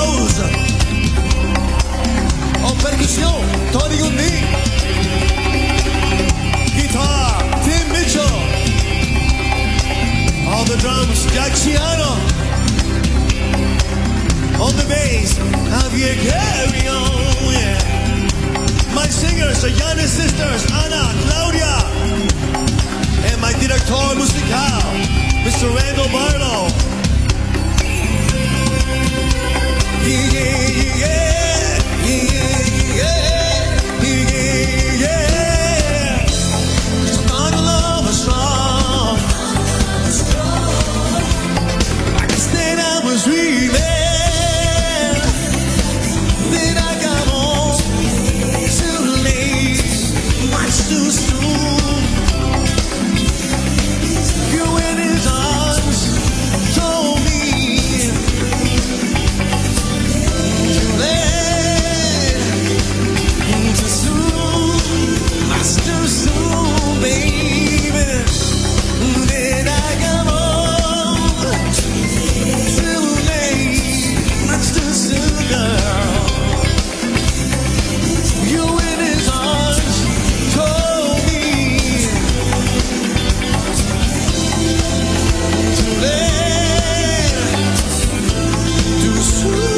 Rose. En percussion, Tony Gundy. Guitar, Tim Mitchell. On the drums, Jack Ciano. On the bass, Javier Carrion, yeah. My singers, the youngest sisters, Ana, Claudia. And my director musical, Mr. Randall Barlow. Yeah, yeah, yeah, yeah, yeah, yeah, yeah. Strong love is strong. I can stand I was dreaming. Then I got home too late, much too soon. You in his arms told me too late, too soon, much too soon, baby. Then I got home too late, much too soon, girl. You in his arms told me too late, too soon.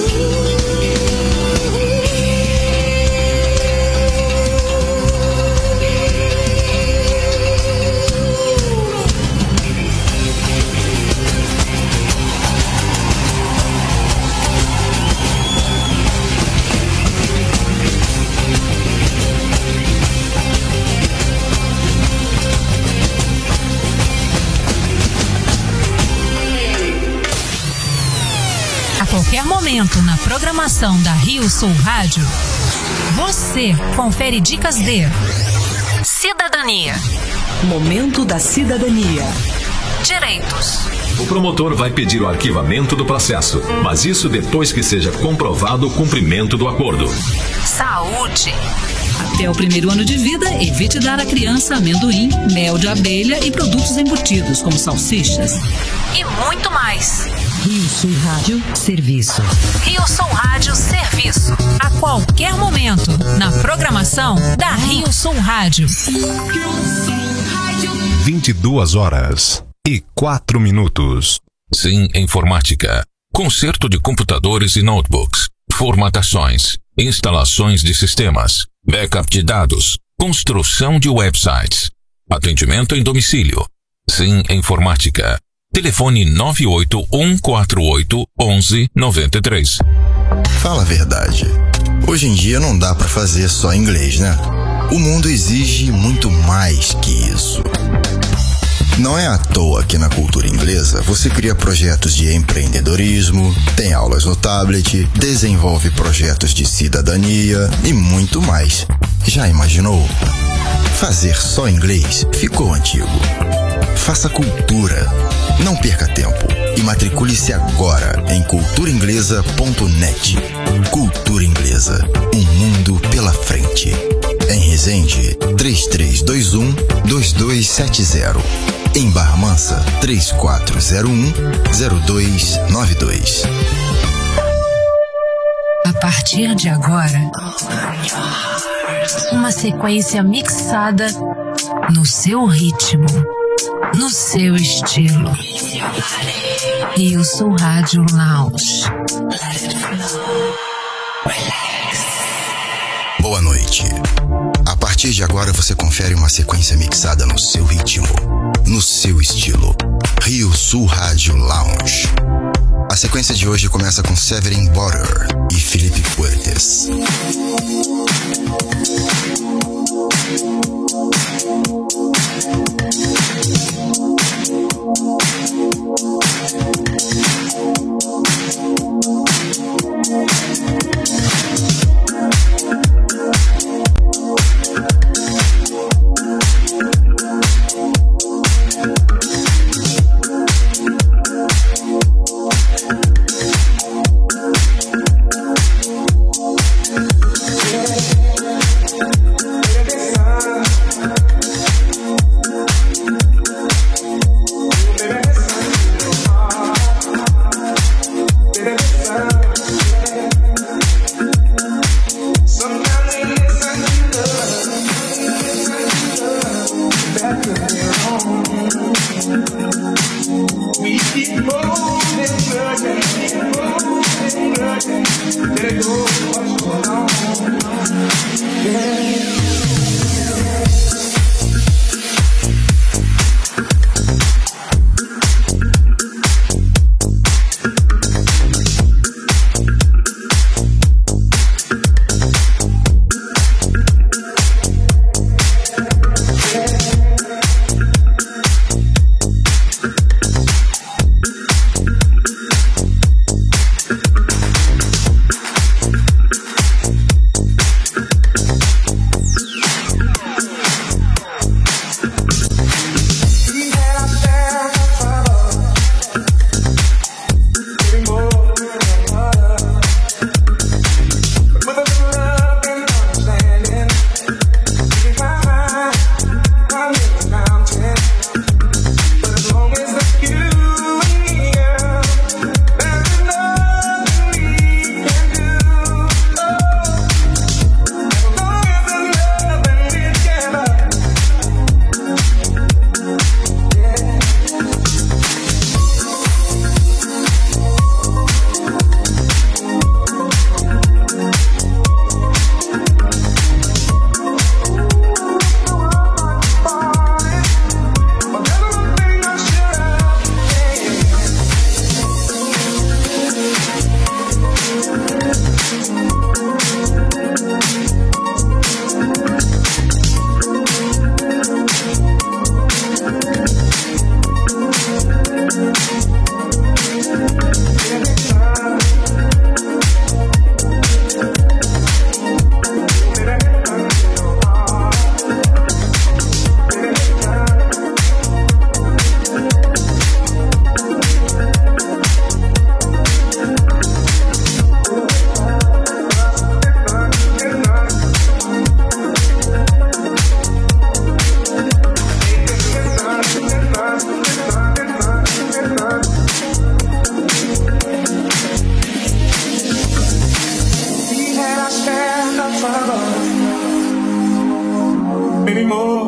A qualquer momento na programação da Rio Sul Rádio, você confere dicas de cidadania, Momento da cidadania. direitos, O promotor vai pedir o arquivamento do processo, mas isso depois que seja comprovado o cumprimento do acordo. saúde, Até o primeiro ano de vida, evite dar à criança amendoim, mel de abelha e produtos embutidos, como salsichas. e muito mais. Rio Sul Rádio Serviço. Rio Sul Rádio Serviço, a qualquer momento na programação da Rio Sul Rádio. 22h04. Sim Informática. Conserto de computadores e notebooks. Formatações. Instalações de sistemas. Backup de dados. Construção de websites. Atendimento em domicílio. Sim Informática. Telefone 981481193. Fala a verdade. Hoje em dia não dá pra fazer só inglês, né? O mundo exige muito mais que isso. Não é à toa que na cultura inglesa você cria projetos de empreendedorismo, tem aulas no tablet, desenvolve projetos de cidadania e muito mais. Já imaginou? Fazer só inglês ficou antigo. Faça cultura. Não perca tempo e matricule-se agora em culturainglesa.net. Cultura Inglesa, um mundo pela frente. Em Resende, 3321-2270. Em Barra Mansa, 3401-0292. A partir de agora, uma sequência mixada no seu ritmo, no seu estilo. Rio Sul Rádio Lounge. Boa noite. A partir de agora você confere uma sequência mixada no seu ritmo, no seu estilo. Rio Sul Rádio Lounge. A sequência de hoje começa com Severin Border e Felipe Puertes.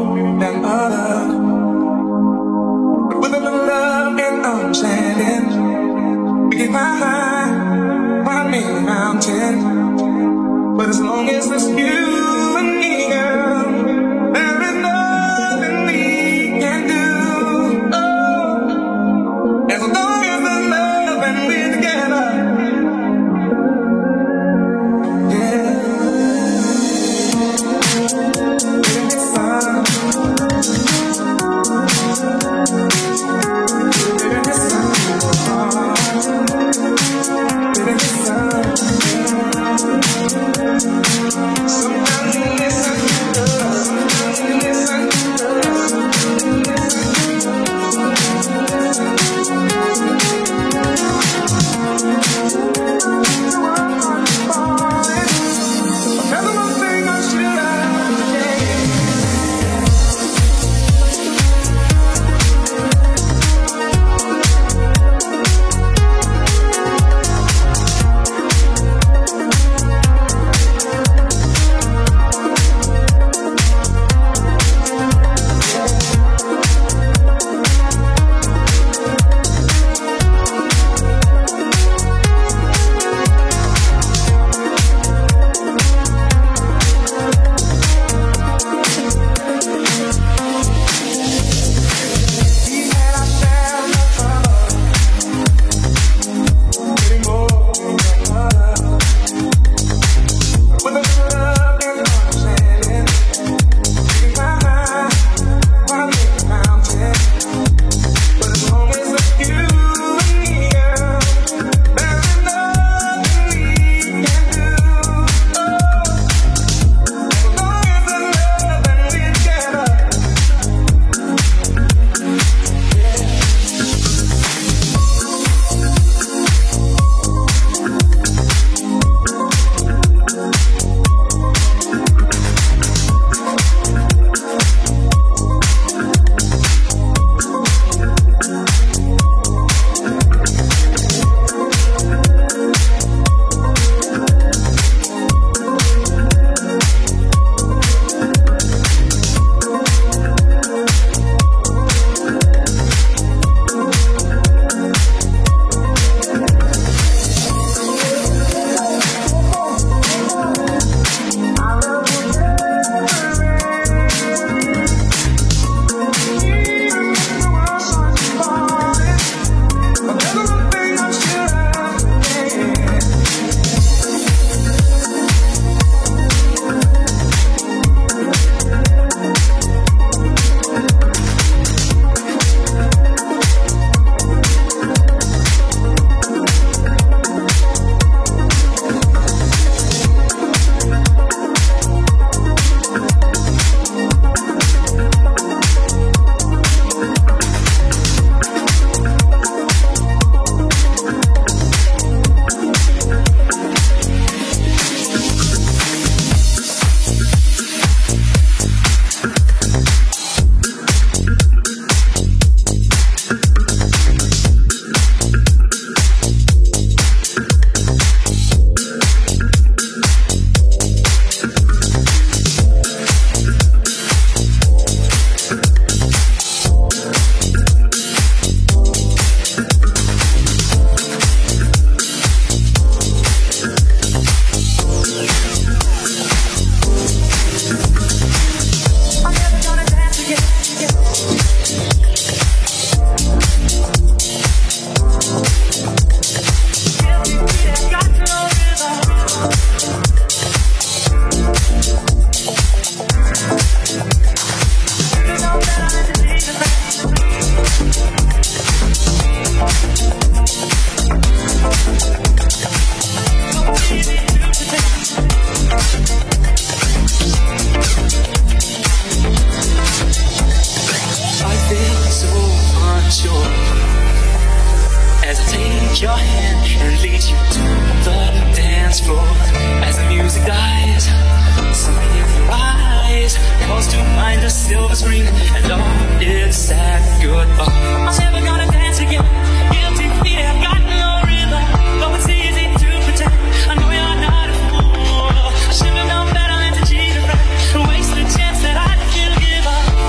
more than other. With a little love and understanding, we can climb any mountain. But as long as there's you and me, girl, there is nothing we can do. Oh, as long as there's love and we're together. Wasted a chance that I could give up.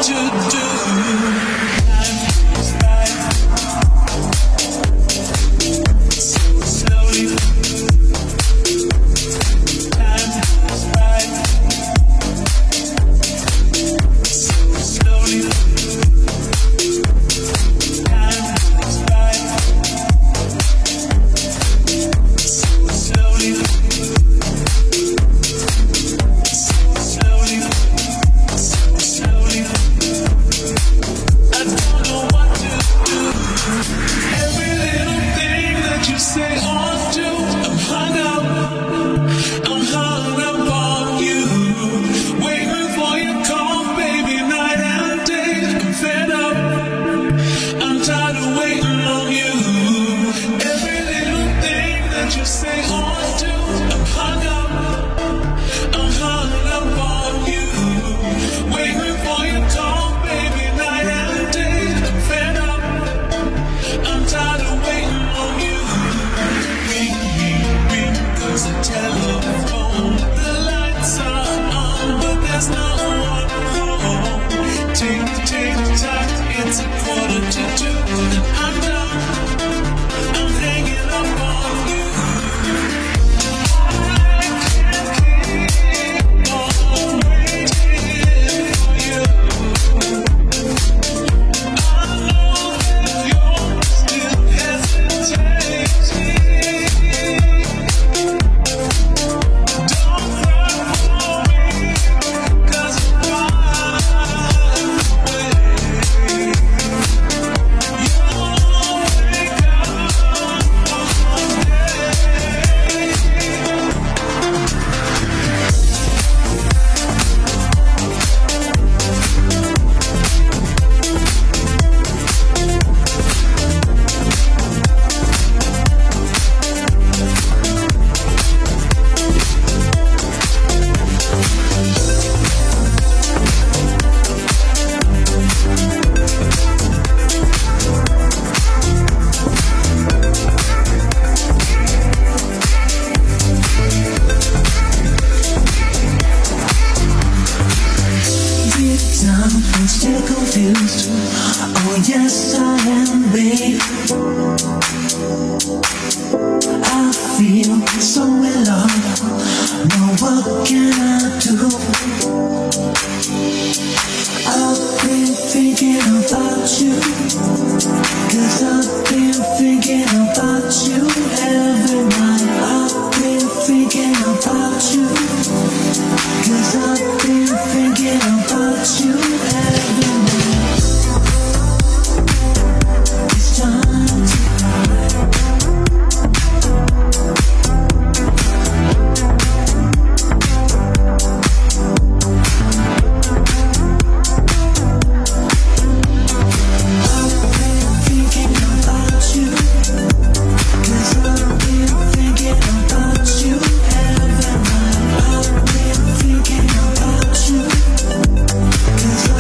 Cause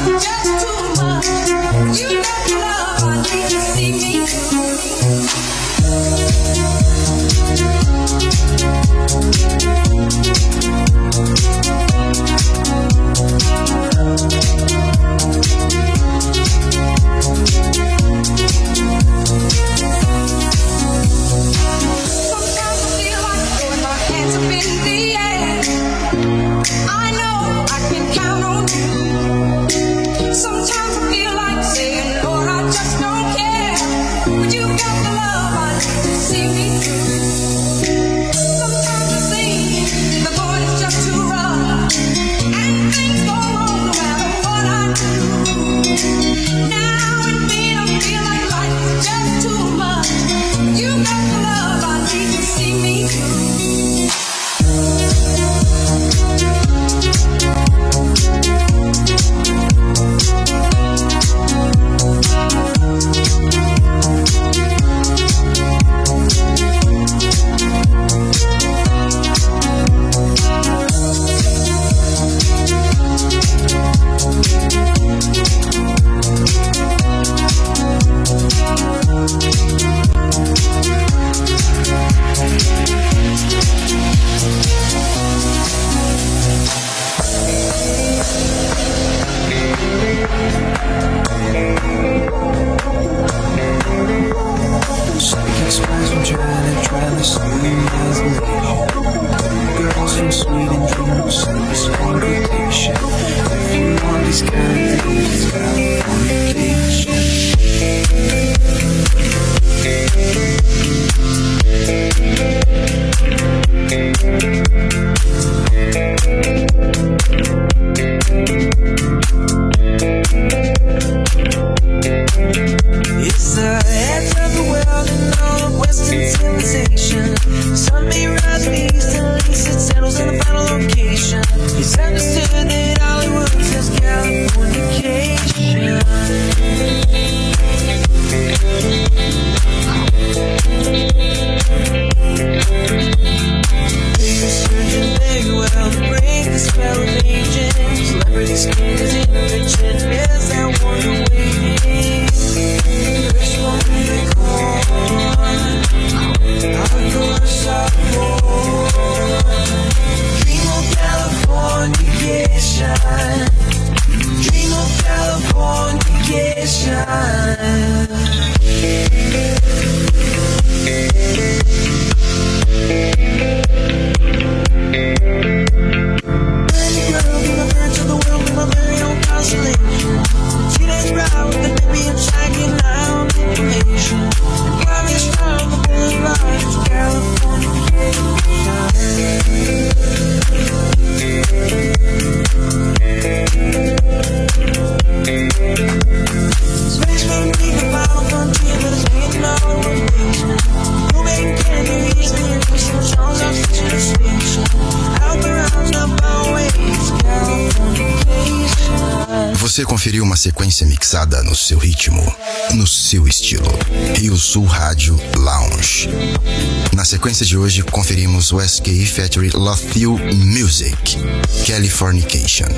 Você conferiu uma sequência mixada no seu ritmo, no seu estilo. Rio Sul Rádio Lounge. Na sequência de hoje, conferimos SK Factory Love You Music, Californication.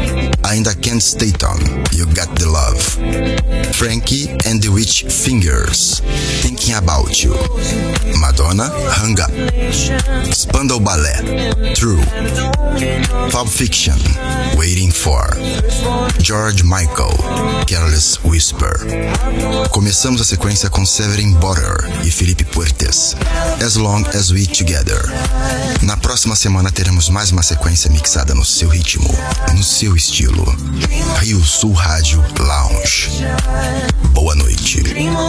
Ainda Kent Staton, You Got The Love. Frankie and the Witch Fingers, Thinking About You. Madonna, Hang Up. Spandau Ballet, True. Pulp Fiction, Waiting For. George Michael, Careless Whisper. Começamos a sequência com Severin Border e Felipe Puertes, As Long As We Together. Na próxima semana teremos mais uma sequência mixada no seu ritmo, no seu estilo. Rio Sul Rádio Lounge. Boa noite.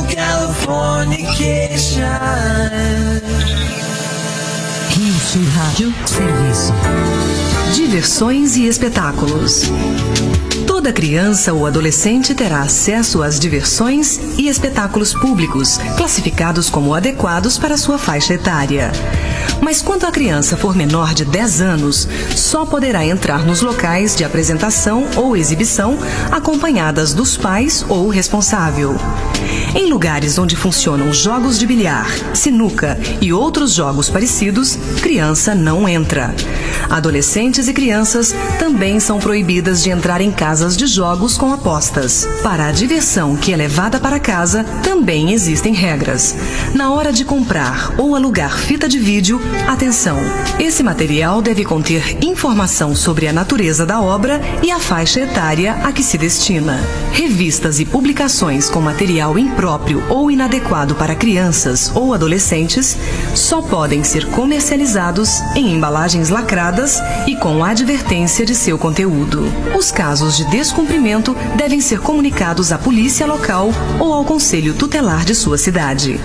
Rio Sul Rádio Serviço. Diversões e espetáculos. Toda criança ou adolescente terá acesso às diversões e espetáculos públicos, classificados como adequados para sua faixa etária. Mas quando a criança for menor de 10 anos, só poderá entrar nos locais de apresentação ou exibição acompanhadas dos pais ou responsável. Em lugares onde funcionam jogos de bilhar, sinuca e outros jogos parecidos, criança não entra. Adolescentes e crianças também são proibidas de entrar em casas sistemas de jogos com apostas. Para a diversão que é levada para casa, também existem regras. Na hora de comprar ou alugar fita de vídeo, atenção! Esse material deve conter informação sobre a natureza da obra e a faixa etária a que se destina. Revistas e publicações com material impróprio ou inadequado para crianças ou adolescentes só podem ser comercializados em embalagens lacradas e com advertência de seu conteúdo. Os casos de descumprimento devem ser comunicados à polícia local ou ao conselho tutelar de sua cidade.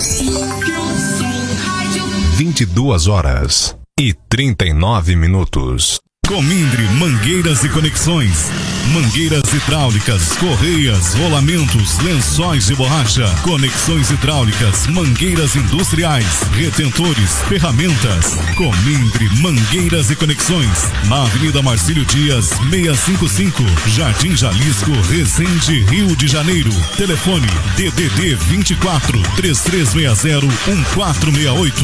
22h39. Comindre Mangueiras e Conexões. Mangueiras hidráulicas, correias, rolamentos, lençóis de borracha, conexões hidráulicas, mangueiras industriais, retentores, ferramentas. Comindre Mangueiras e Conexões. Na Avenida Marcílio Dias, 655, Jardim Jalisco, Resende, Rio de Janeiro. Telefone DDD 24 3360 1468.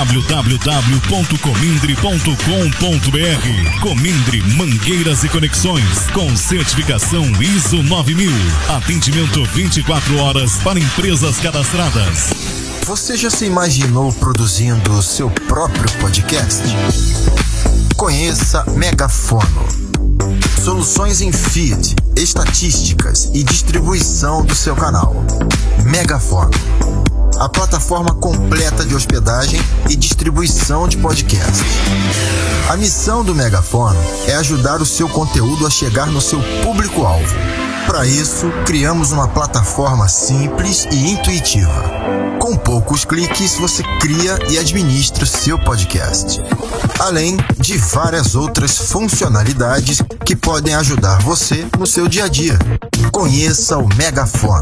www.comindre.com.br. Comindre Mangueiras e Conexões, com certificação ISO 9000. Atendimento 24 horas para empresas cadastradas. Você já se imaginou produzindo o seu próprio podcast? Conheça Megafono. Soluções em feed, estatísticas e distribuição do seu canal. Megafono. A plataforma completa de hospedagem e distribuição de podcasts. A missão do Megafono é ajudar o seu conteúdo a chegar no seu público-alvo. Para isso, criamos uma plataforma simples e intuitiva. Com poucos cliques, você cria e administra seu podcast. Além de várias outras funcionalidades que podem ajudar você no seu dia a dia. Conheça o Megafono.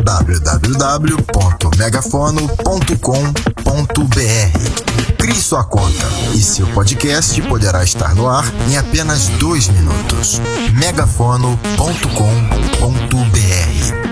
www.megafono.com.br. Crie sua conta e seu podcast poderá estar no ar em apenas 2 minutos. megafono.com.br.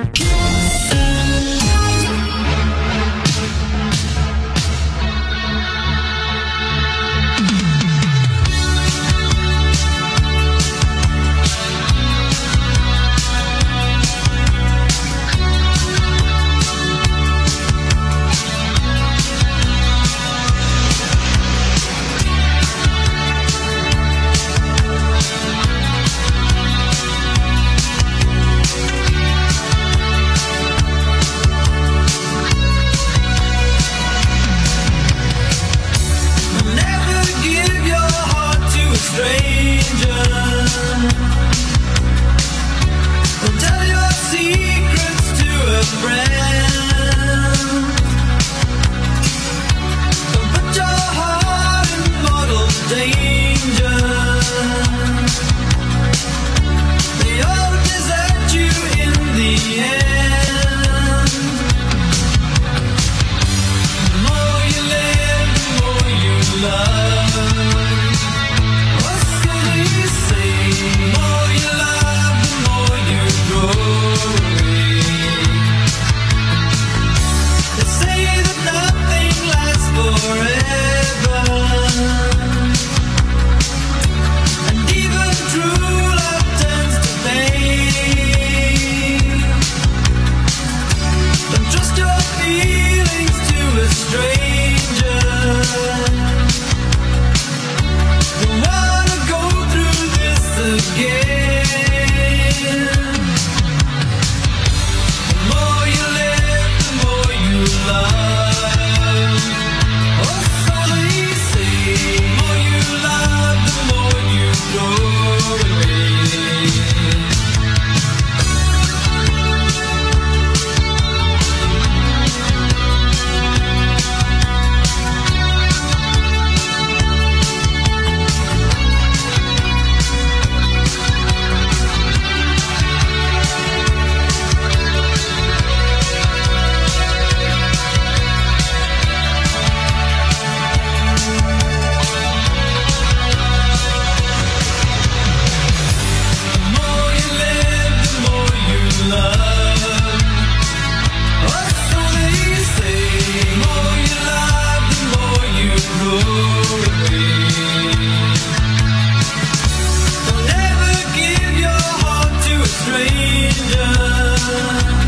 stranger.